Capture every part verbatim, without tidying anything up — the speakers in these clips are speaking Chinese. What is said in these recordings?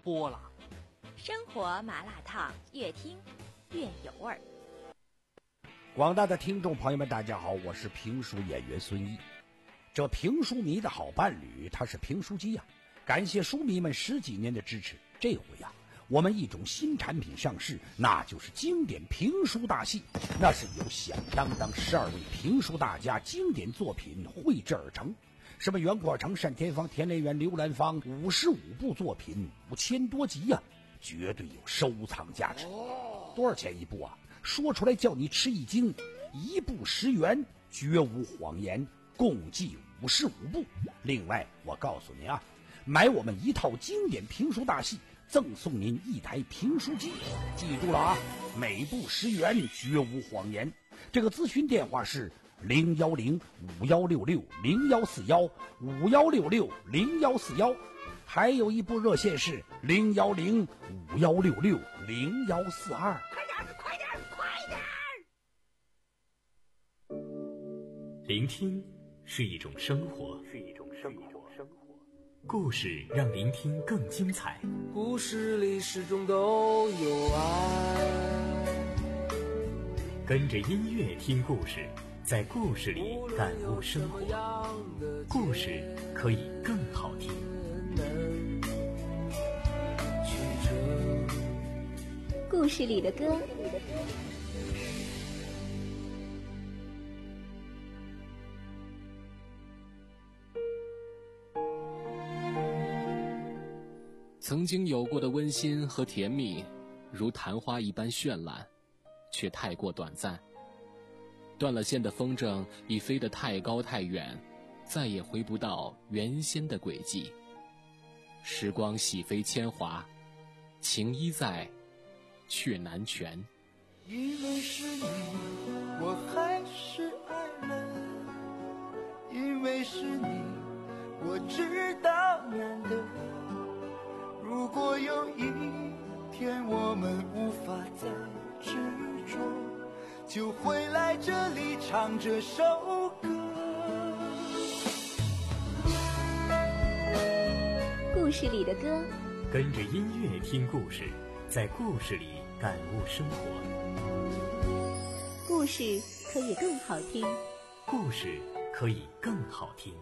播了。 生活麻辣烫，越听越有味儿。 广大的听众朋友们，大家好，我是评书演员孙一。这评书迷的好伴侣，他是评书机呀、啊！感谢书迷们十几年的支持。这回呀、啊，我们一种新产品上市，那就是经典评书大戏。那是由响当当十二位评书大家经典作品绘制而成。什么袁阔成、单田芳、田连元、刘兰芳，五十五部作品，五千多集呀、啊，绝对有收藏价值。多少钱一部啊？说出来叫你吃一惊，一部十元，绝无谎言，共计五十五部。另外，我告诉您啊，买我们一套经典评书大戏，赠送您一台评书机。记住了啊，每部十元，绝无谎言。这个咨询电话是零幺零五幺六六零幺四幺五幺六六零幺四幺，还有一部热线是零幺零五幺六六零幺四二。 快点，快点，快点！ 聆听是一种生活，是一种生活。故事让聆听更精彩。 故事里始终都有爱。 跟着音乐听故事，在故事里感悟生活。故事可以更好听。 故事里的歌。 曾经有过的温馨和甜蜜，如昙花一般绚烂，却太过短暂。断了线的风筝已飞得太高太远，再也回不到原先的轨迹。时光洗飞铅华，情依在，却难全。 因为是你，我还是爱了；因为是你，我知道难得。如果有一天我们无法再执着，就回来这里唱这首歌。 故事里的歌， 跟着音乐听故事，在故事里感悟生活。 故事可以更好听， 故事可以更好听。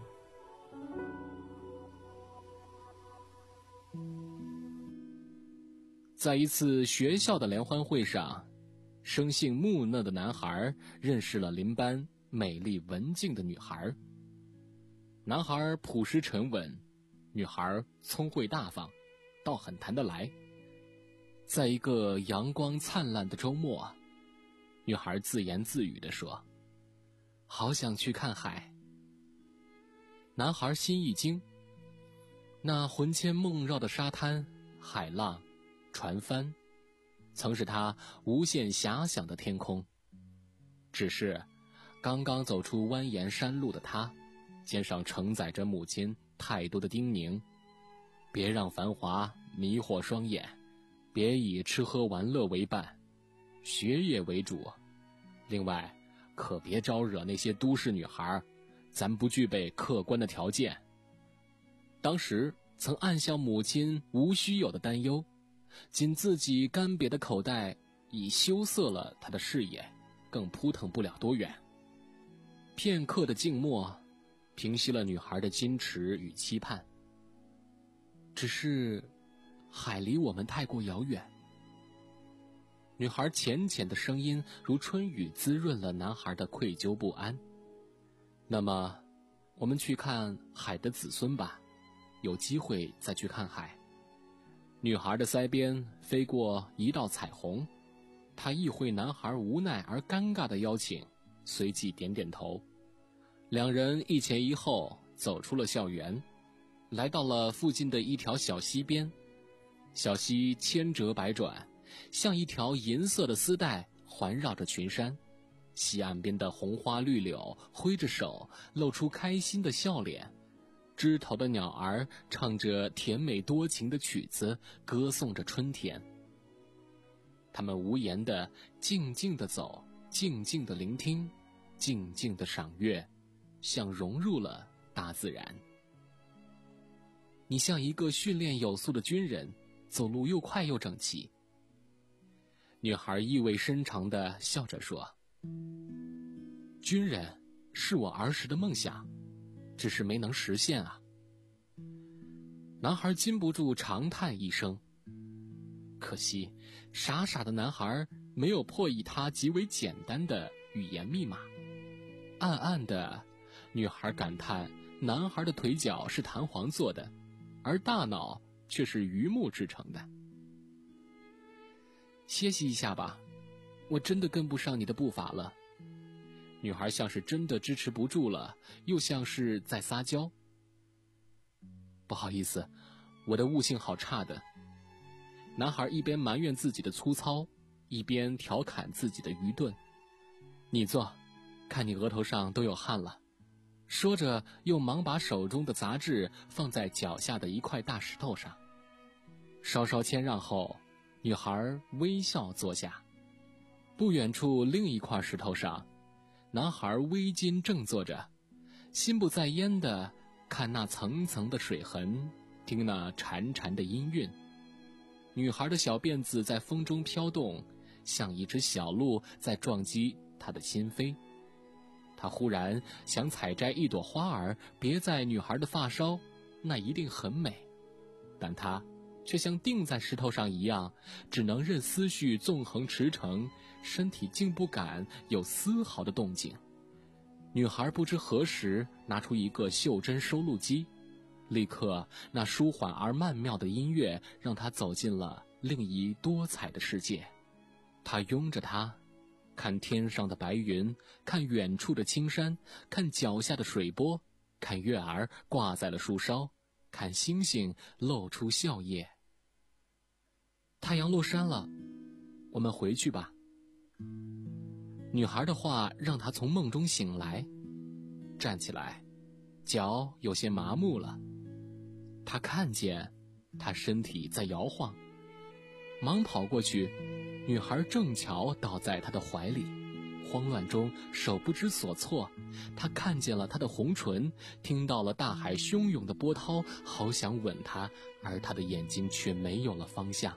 在一次学校的联欢会上，生性木讷的男孩认识了邻班美丽文静的女孩。男孩朴实沉稳，女孩聪慧大方，倒很谈得来。在一个阳光灿烂的周末，女孩自言自语地说：好想去看海。男孩心一惊，那魂牵梦绕的沙滩、海浪、船帆，曾是他无限遐想的天空。只是刚刚走出蜿蜒山路的他，肩上承载着母亲太多的叮咛：别让繁华迷惑双眼，别以吃喝玩乐为伴，学业为主。另外，可别招惹那些都市女孩，咱不具备客观的条件。当时曾暗笑母亲无须有的担忧，仅自己干瘪的口袋已羞涩了他的视野，更扑腾不了多远。片刻的静默平息了女孩的矜持与期盼。只是海离我们太过遥远。女孩浅浅的声音如春雨，滋润了男孩的愧疚不安。那么我们去看海的子孙吧，有机会再去看海。女孩的腮边飞过一道彩虹，她意会男孩无奈而尴尬的邀请，随即点点头。两人一前一后走出了校园，来到了附近的一条小溪边。小溪千折百转，像一条银色的丝带环绕着群山。溪岸边的红花绿柳挥着手，露出开心的笑脸。枝头的鸟儿唱着甜美多情的曲子，歌颂着春天。他们无言地静静地走，静静地聆听，静静地赏月，像融入了大自然。你像一个训练有素的军人， 走路又快又整齐。女孩意味深长地笑着说：军人是我儿时的梦想，只是没能实现啊。男孩禁不住长叹一声，可惜傻傻的男孩没有破译他极为简单的语言密码。暗暗的，女孩感叹男孩的腿脚是弹簧做的，而大脑却是榆木制成的。歇息一下吧，我真的跟不上你的步伐了。女孩像是真的支持不住了，又像是在撒娇。不好意思，我的悟性好差的。男孩一边埋怨自己的粗糙，一边调侃自己的愚钝。你坐，看你额头上都有汗了。说着又忙把手中的杂志放在脚下的一块大石头上。稍稍谦让后，女孩微笑坐下。不远处另一块石头上，男孩微襟正坐着，心不在焉地看那层层的水痕，听那潺潺的音韵。女孩的小辫子在风中飘动，像一只小鹿在撞击她的心扉。他忽然想采摘一朵花儿别在女孩的发梢，那一定很美，但他却像钉在石头上一样，只能任思绪纵横驰骋，身体竟不敢有丝毫的动静。女孩不知何时拿出一个袖珍收录机，立刻那舒缓而曼妙的音乐让她走进了另一多彩的世界。她拥着它，看天上的白云，看远处的青山，看脚下的水波，看月儿挂在了树梢，看星星露出笑靥。太阳落山了，我们回去吧。女孩的话让她从梦中醒来，站起来，脚有些麻木了。她看见她身体在摇晃，忙跑过去，女孩正巧倒在他的怀里，慌乱中手不知所措。他看见了他的红唇，听到了大海汹涌的波涛，好想吻他，而他的眼睛却没有了方向。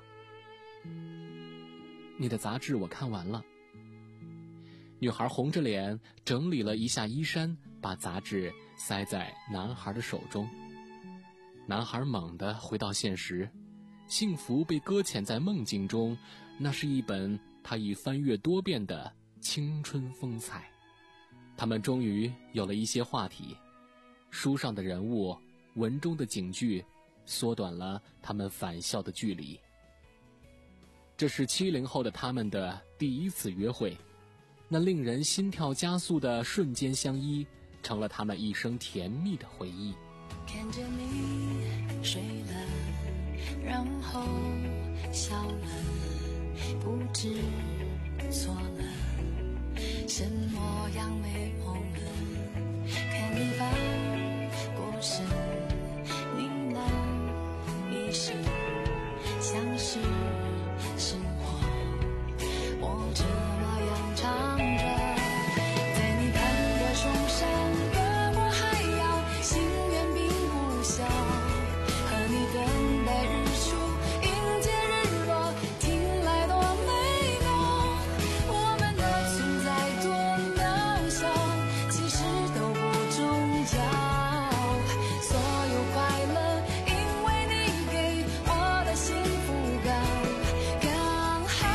你的杂志我看完了。女孩红着脸整理了一下衣衫，把杂志塞在男孩的手中。男孩猛地回到现实，幸福被搁浅在梦境中，那是一本他已翻阅多遍的青春风采。他们终于有了一些话题，书上的人物，文中的景句，缩短了他们返校的距离。这是七零后的他们的第一次约会，那令人心跳加速的瞬间相依，成了他们一生甜蜜的回忆。 看着你睡了，然后笑了，不知错了，什么样没红了，看你翻过身，呢喃一声，像是是我，我这么样唱着，在你看的崇山越过海洋，心愿并不小，和你等待日出，迎接日落，听来多美妙，我们的存在多渺小，其实都不重要，所有快乐因为你给我的幸福感刚好。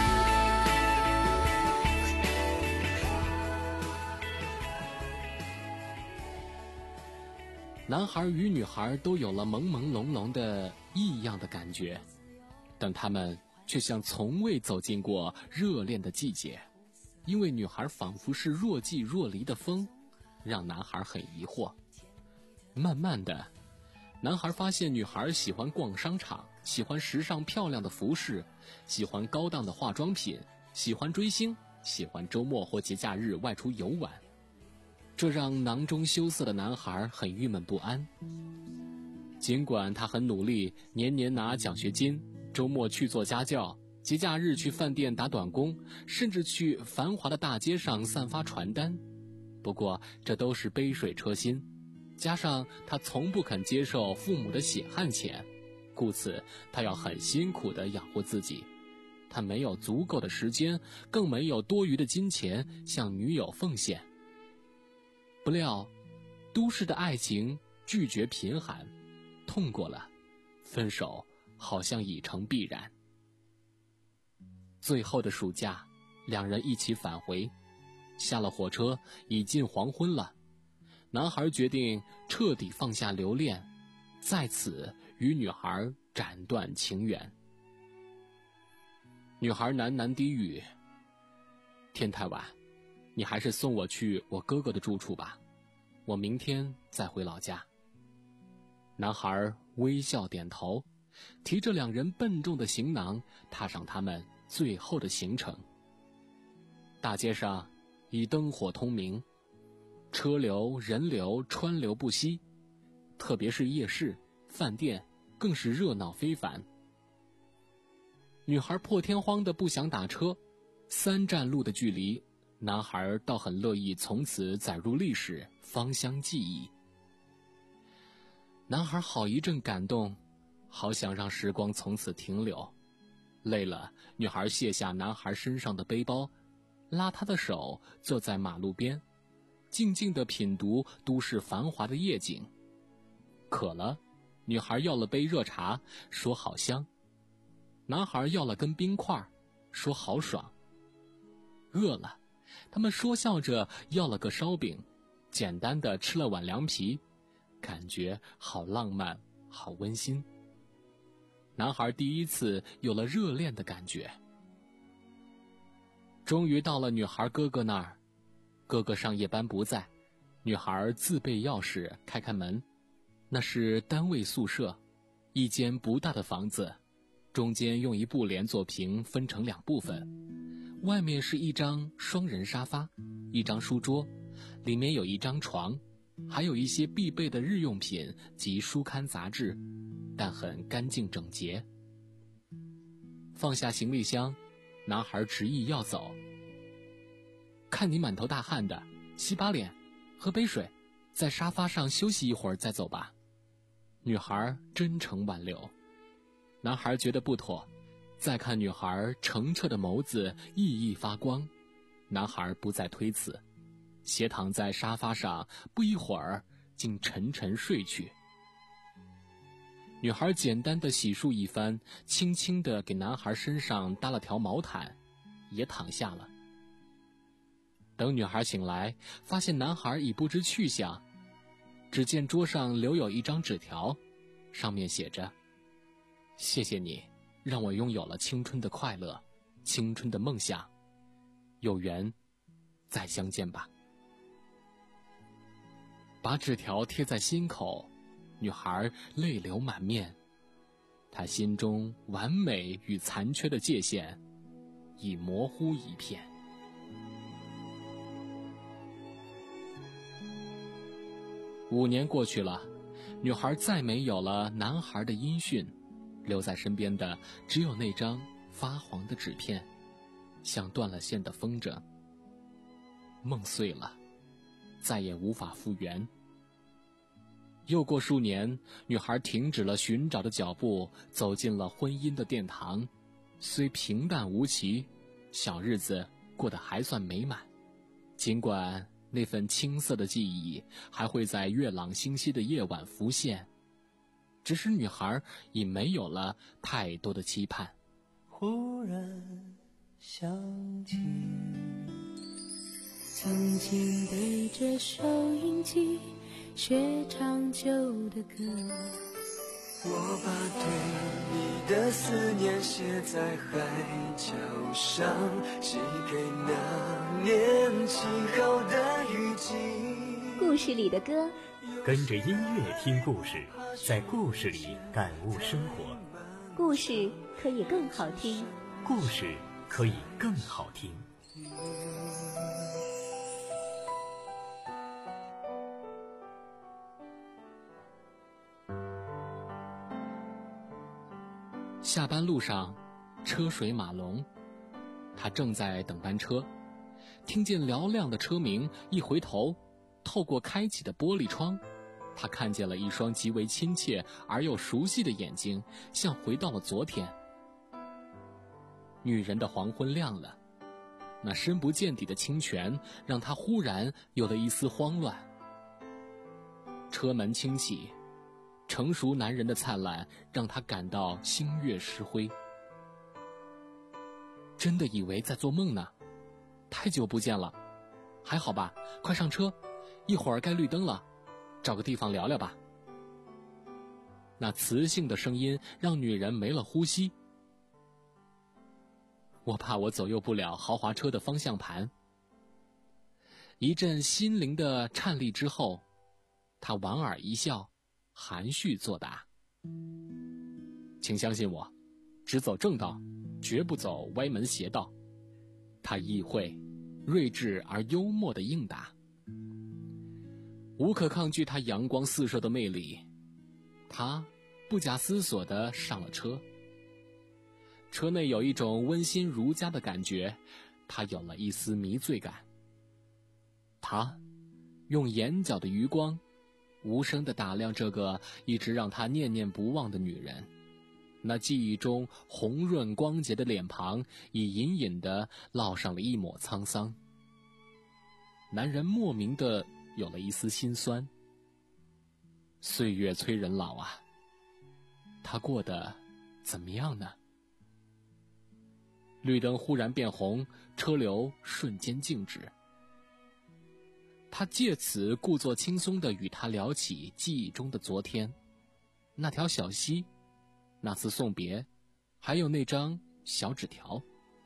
男孩与女孩都有了朦朦胧胧的异样的感觉，但他们却像从未走进过热恋的季节，因为女孩仿佛是若即若离的风，让男孩很疑惑。慢慢的，男孩发现女孩喜欢逛商场，喜欢时尚漂亮的服饰，喜欢高档的化妆品，喜欢追星，喜欢周末或节假日外出游玩。这让囊中羞涩的男孩很郁闷不安。尽管他很努力，年年拿奖学金，周末去做家教，节假日去饭店打短工，甚至去繁华的大街上散发传单，不过这都是杯水车薪，加上他从不肯接受父母的血汗钱， 故此他要很辛苦地养活自己。他没有足够的时间，更没有多余的金钱向女友奉献。不料都市的爱情拒绝贫寒，痛过了，分手好像已成必然。最后的暑假，两人一起返回，下了火车，已近黄昏了。男孩决定彻底放下留恋，在此与女孩斩断情缘。女孩喃喃低语：天太晚，你还是送我去我哥哥的住处吧，我明天再回老家。男孩微笑点头，提着两人笨重的行囊，踏上他们最后的行程。大街上已灯火通明，车流人流川流不息，特别是夜市饭店更是热闹非凡。女孩破天荒的不想打车，三站路的距离，男孩倒很乐意从此载入历史，芳香记忆。男孩好一阵感动，好想让时光从此停留。累了，女孩卸下男孩身上的背包，拉他的手，坐在马路边，静静地品读都市繁华的夜景。渴了，女孩要了杯热茶，说好香。男孩要了根冰块，说好爽。饿了，他们说笑着要了个烧饼，简单的吃了碗凉皮，感觉好浪漫，好温馨。男孩第一次有了热恋的感觉。终于到了女孩哥哥那儿，哥哥上夜班不在，女孩自备钥匙开开门。那是单位宿舍，一间不大的房子，中间用一布帘做屏，分成两部分，外面是一张双人沙发，一张书桌，里面有一张床，还有一些必备的日用品及书刊杂志，但很干净整洁。放下行李箱，男孩执意要走。看你满头大汗的，洗把脸，喝杯水，在沙发上休息一会儿再走吧。女孩真诚挽留。男孩觉得不妥，再看女孩澄澈的眸子熠熠发光，男孩不再推辞，斜躺在沙发上，不一会儿竟沉沉睡去。女孩简单的洗漱一番，轻轻地给男孩身上搭了条毛毯，也躺下了。等女孩醒来，发现男孩已不知去向，只见桌上留有一张纸条，上面写着：谢谢你，让我拥有了青春的快乐，青春的梦想，有缘再相见吧。把纸条贴在心口，女孩泪流满面，她心中完美与残缺的界限已模糊一片。五年过去了，女孩再没有了男孩的音讯，留在身边的只有那张发黄的纸片，像断了线的风筝。梦碎了，再也无法复原。又过数年，女孩停止了寻找的脚步，走进了婚姻的殿堂。虽平淡无奇，小日子过得还算美满。尽管那份青涩的记忆还会在月朗星稀的夜晚浮现，只是女孩已没有了太多的期盼。 忽然想起曾经背着收音机学唱旧的歌，我把对你的思念写在海角上，写给那年起好的雨季。 故事里的歌， 跟着音乐听故事，在故事里感悟生活。 故事可以更好听， 故事可以更好听。 下班路上，车水马龙，他正在等班车，听见嘹亮的车鸣，一回头，透过开启的玻璃窗， 他看见了一双极为亲切而又熟悉的眼睛，像回到了昨天。女人的黄昏亮了，那深不见底的清泉让他忽然有了一丝慌乱。车门轻启，成熟男人的灿烂让他感到心悦诗辉。真的以为在做梦呢，太久不见了，还好吧？快上车，一会儿该绿灯了，找个地方聊聊吧。那磁性的声音让女人没了呼吸。我怕我左右不了豪华车的方向盘。一阵心灵的颤栗之后，他莞尔一笑，含蓄作答：请相信我，只走正道，绝不走歪门邪道。他意会，睿智而幽默的应答。无可抗拒他阳光四射的魅力，他不假思索地上了车。车内有一种温馨如家的感觉，他有了一丝迷醉感。他用眼角的余光无声地打量这个一直让他念念不忘的女人，那记忆中红润光洁的脸庞已隐隐地烙上了一抹沧桑。男人莫名地有了一丝心酸。岁月催人老啊，他过得怎么样呢？绿灯忽然变红，车流瞬间静止。他借此故作轻松地与他聊起记忆中的昨天，那条小溪，那次送别，还有那张小纸条。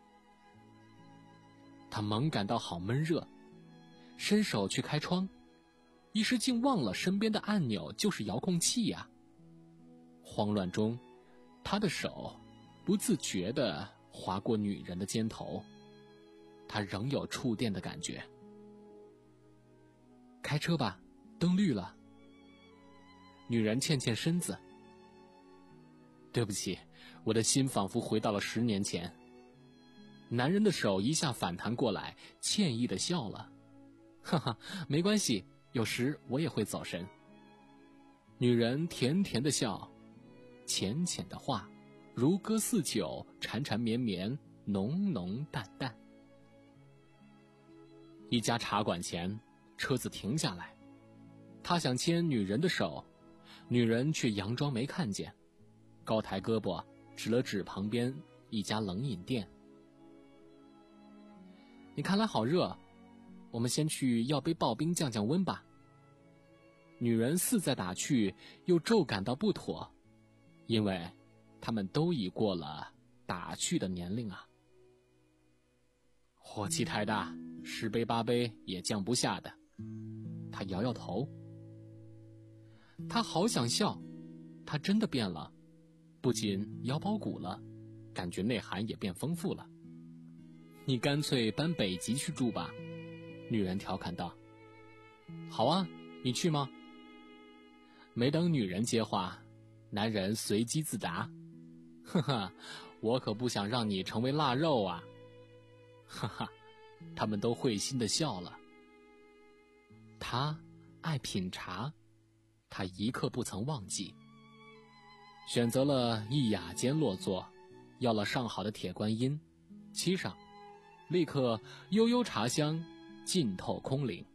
他猛感到好闷热，伸手去开窗，一时竟忘了身边的按钮就是遥控器呀。慌乱中，他的手不自觉地划过女人的肩头，他仍有触电的感觉。开车吧，灯绿了。女人欠欠身子。对不起，我的心仿佛回到了十年前。男人的手一下反弹过来，歉意地笑了。哈哈，没关系，有时我也会走神。女人甜甜的笑，浅浅的话，如歌似酒，缠缠绵绵，浓浓淡淡。一家茶馆前，车子停下来，他想牵女人的手，女人却佯装没看见，高抬胳膊指了指旁边一家冷饮店。你看来好热，我们先去要杯刨冰降降温吧。女人似在打趣，又骤感到不妥，因为他们都已过了打趣的年龄啊。火气太大，十杯八杯也降不下的。他摇摇头。他好想笑，他真的变了，不仅腰包鼓了，感觉内涵也变丰富了。你干脆搬北极去住吧，女人调侃道。好啊，你去吗？没等女人接话，男人随机自答。呵呵，我可不想让你成为腊肉啊。哈哈，他们都会心地笑了。他爱品茶，他一刻不曾忘记。选择了一雅间落座，要了上好的铁观音，沏上，立刻悠悠茶香浸透空灵。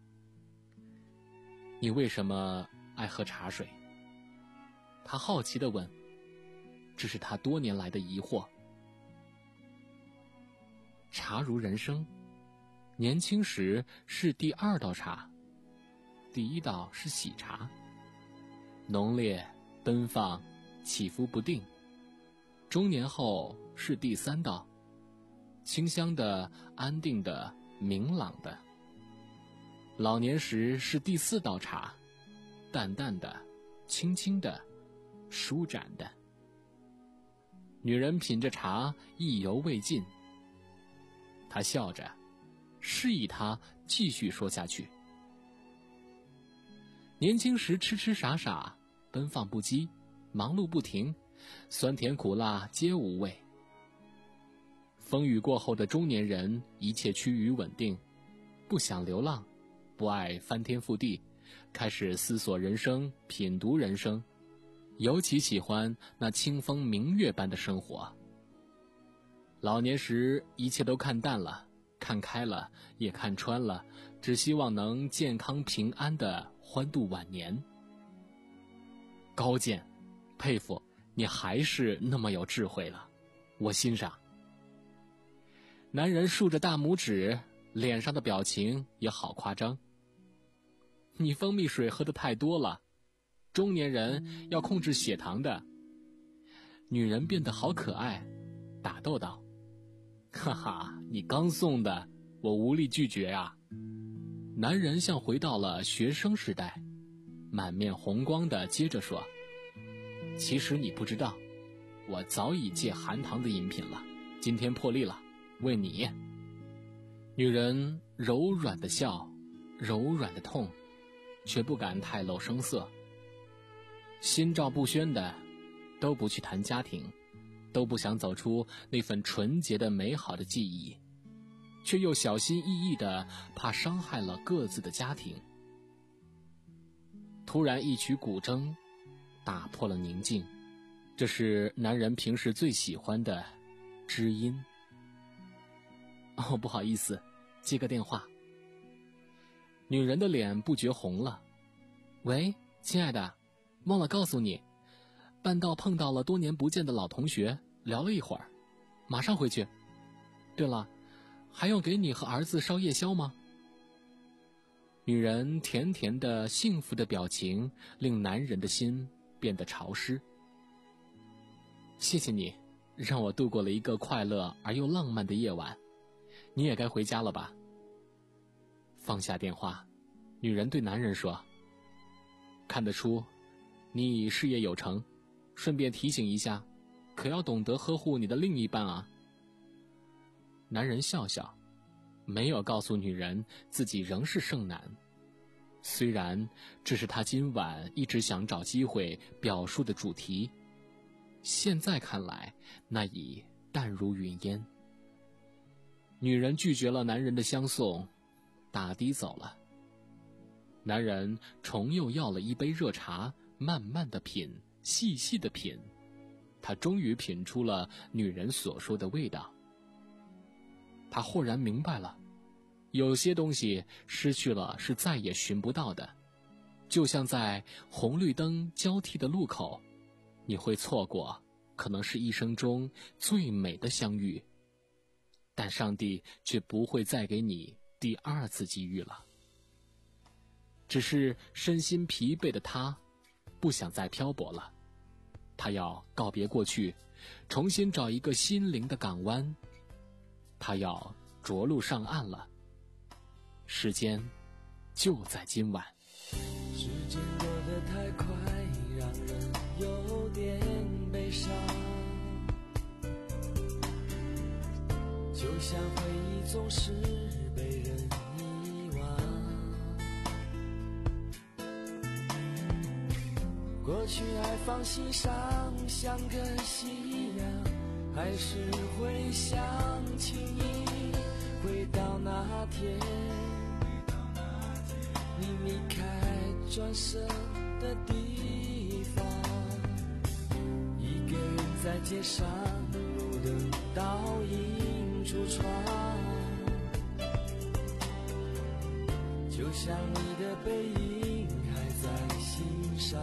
你为什么爱喝茶水？他好奇地问，这是他多年来的疑惑。茶如人生，年轻时是第二道茶，第一道是喜茶，浓烈奔放，起伏不定。中年后是第三道，清香的、安定的、明朗的。老年时是第四道茶，淡淡的、轻轻的、舒展的。女人品着茶，意犹未尽。她笑着，示意他继续说下去。年轻时痴痴傻傻，奔放不羁，忙碌不停，酸甜苦辣皆无味。风雨过后的中年人，一切趋于稳定，不想流浪，不爱翻天覆地， 开始思索人生，品读人生，尤其喜欢那清风明月般的生活。老年时一切都看淡了，看开了，也看穿了，只希望能健康平安地欢度晚年。高见，佩服，你还是那么有智慧了，我欣赏。男人竖着大拇指，脸上的表情也好夸张。你蜂蜜水喝得太多了，中年人要控制血糖的。女人变得好可爱，打斗道：哈哈，你刚送的，我无力拒绝啊。男人像回到了学生时代，满面红光地接着说：其实你不知道，我早已戒含糖的饮品了，今天破例了，为你。女人柔软的笑，柔软的痛，却不敢太露声色。心照不宣的，都不去谈家庭，都不想走出那份纯洁的美好的记忆，却又小心翼翼的怕伤害了各自的家庭。突然一曲古筝打破了宁静，这是男人平时最喜欢的知音。哦，不好意思，接个电话。女人的脸不觉红了。喂，亲爱的，忘了告诉你，半道碰到了多年不见的老同学，聊了一会儿，马上回去。对了，还用给你和儿子烧夜宵吗？女人甜甜的幸福的表情令男人的心变得潮湿。谢谢你，让我度过了一个快乐而又浪漫的夜晚。你也该回家了吧？放下电话，女人对男人说：看得出你已事业有成，顺便提醒一下，可要懂得呵护你的另一半啊。男人笑笑，没有告诉女人自己仍是剩男，虽然这是他今晚一直想找机会表述的主题，现在看来那已淡如云烟。女人拒绝了男人的相送，打的走了。男人重又要了一杯热茶，慢慢的品，细细的品，他终于品出了女人所说的味道。他豁然明白了，有些东西失去了是再也寻不到的，就像在红绿灯交替的路口，你会错过可能是一生中最美的相遇，但上帝却不会再给你第二次机遇了。只是身心疲惫的他不想再漂泊了，他要告别过去，重新找一个心灵的港湾，他要着陆上岸了。时间就在今晚。 时间过得太快，让人有点悲伤，就像回忆总是被人遗忘。过去爱放心上，像个夕阳，还是会想起你。回到那天你离开转身的地方，一个人在街上，路灯倒映出窗，就像你的背影还在心上。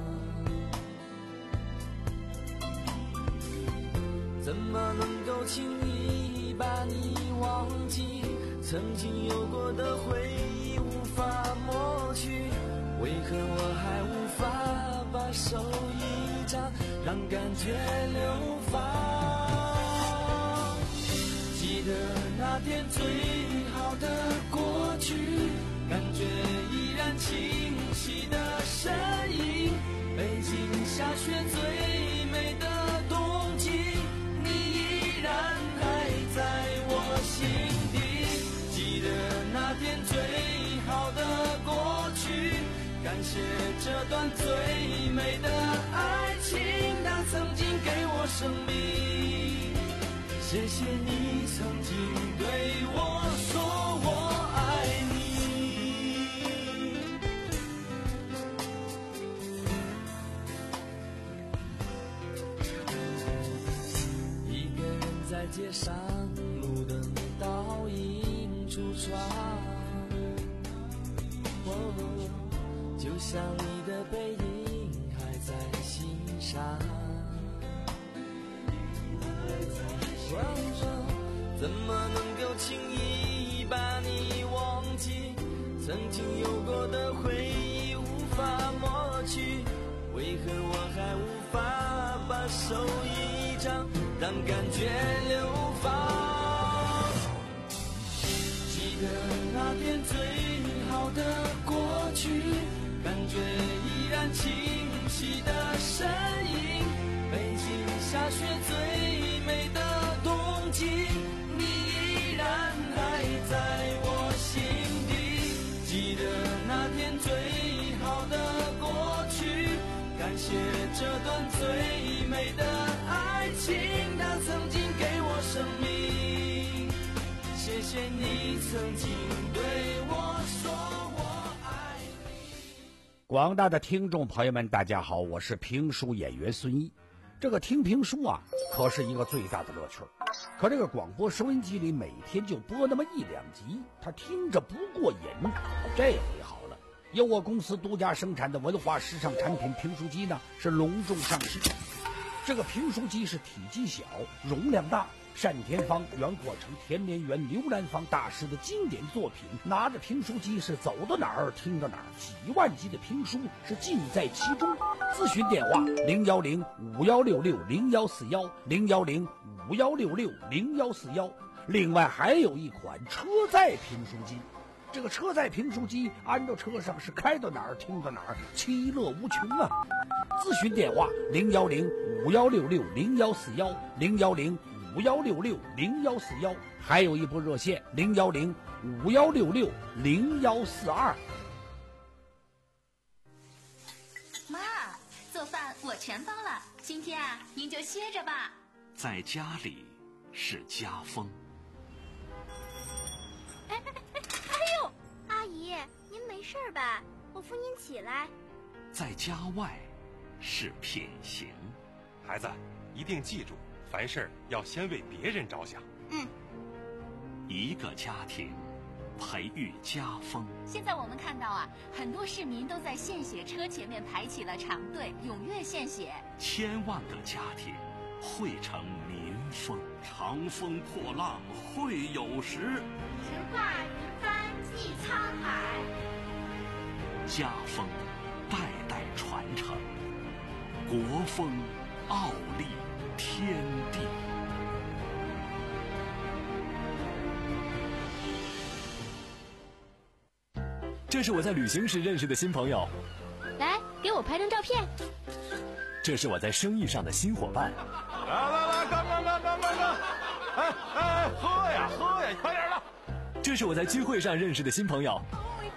怎么能够轻易把你忘记？曾经有过的回忆无法抹去，为何我还无法把手一张，让感觉流放？记得那天最好的过去，感觉依然清晰的身影，北京下雪最美的冬季，你依然还在我心底。记得那天最好的过去，感谢这段最美的爱情，它曾经给我生命。谢谢你曾经对我说我爱你。 在街上，路灯倒映出窗，哦，就像你的背影还在心上。哦，怎么能够轻易把你忘记？曾经有过的回忆无法抹去，为何我还无法把手一张，让感觉流放？记得那天最好的过去，感觉依然清晰的身影，北京下雪最美的冬季，你依然还在我心底。记得那天最好的过去，感谢这段最美的爱情，它曾经给我生命。谢谢你曾经对我说我爱你。 广大的听众朋友们大家好，我是评书演员孙一。这个听评书啊可是一个最大的乐趣，可这个广播收音机里每天就播那么一两集，他听着不过瘾。这回好了，由我公司独家生产的文化时尚产品评书机呢是隆重上市。这个评书机是体积小，容量大，单田芳、袁阔成、田连元、刘兰芳大师的经典作品，拿着评书机是走到哪儿听到哪儿，几万集的评书是尽在其中。咨询电话零幺零五幺六六零幺四幺零幺零五幺六六零幺四幺。另外还有一款车载评书机，这个车载评书机安到车上是开到哪儿听到哪儿，其乐无穷啊！咨询电话零幺零五幺六六零幺四幺零幺零五幺六六零幺四幺，还有一部热线零幺零五幺六六零幺四二。 妈，做饭我全包了，今天啊，您就歇着吧。 在家里是家风。 哎哎哎哎呦，阿姨，您没事吧？我扶您起来。 在家外是品行。 孩子，一定记住，凡事要先为别人着想。 嗯。 一个家庭培育家风。 现在我们看到啊，很多市民都在献血车前面排起了长队，踊跃献血。 千万个家庭汇成民风。长风破浪会有时， 神话云帆济沧海。 家风代代传承，国风傲立天地。 这是我在旅行时认识的新朋友， 来给我拍张照片。 这是我在生意上的新伙伴。 来来来，干干干干干干！哎哎，喝呀喝呀，快点的！ 这是我在聚会上认识的新朋友。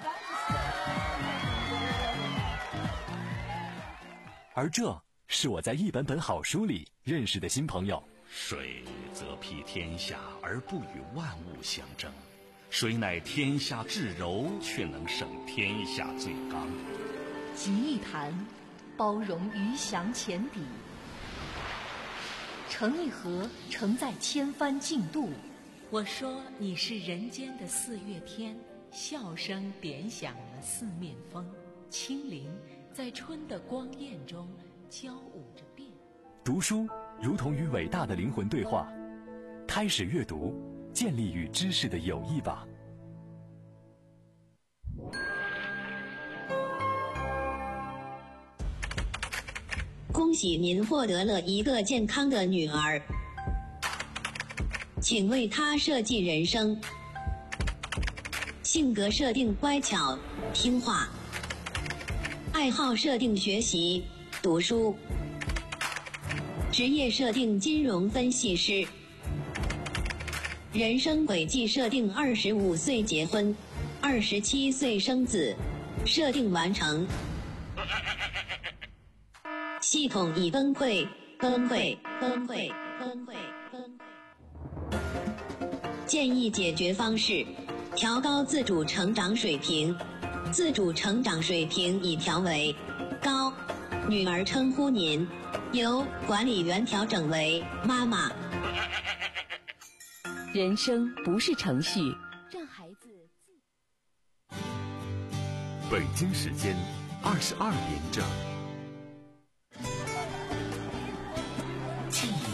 而这是我在一本本好书里认识的新朋友。 水则披天下而不与万物相争，谁乃天下至柔，却能胜天下最刚。 集一谈，包容鱼翔浅底；成一河，承载千帆竞渡。 我说你是人间的四月天，笑声点响了四面风，清灵在春的光艳中交舞着变。 读书如同与伟大的灵魂对话，开始阅读，建立与知识的友谊吧。 恭喜您获得了一个健康的女儿，请为她设计人生。性格设定乖巧听话，爱好设定学习读书，职业设定金融分析师，人生轨迹设定二十五岁结婚，二十七岁生子，设定完成。系统已崩溃，崩溃，崩溃，崩溃，崩溃。建议解决方式：调高自主成长水平。自主成长水平已调为高。女儿称呼您，由管理员调整为妈妈。 人生不是程序，让孩子自。 北京时间二十二点整。 记忆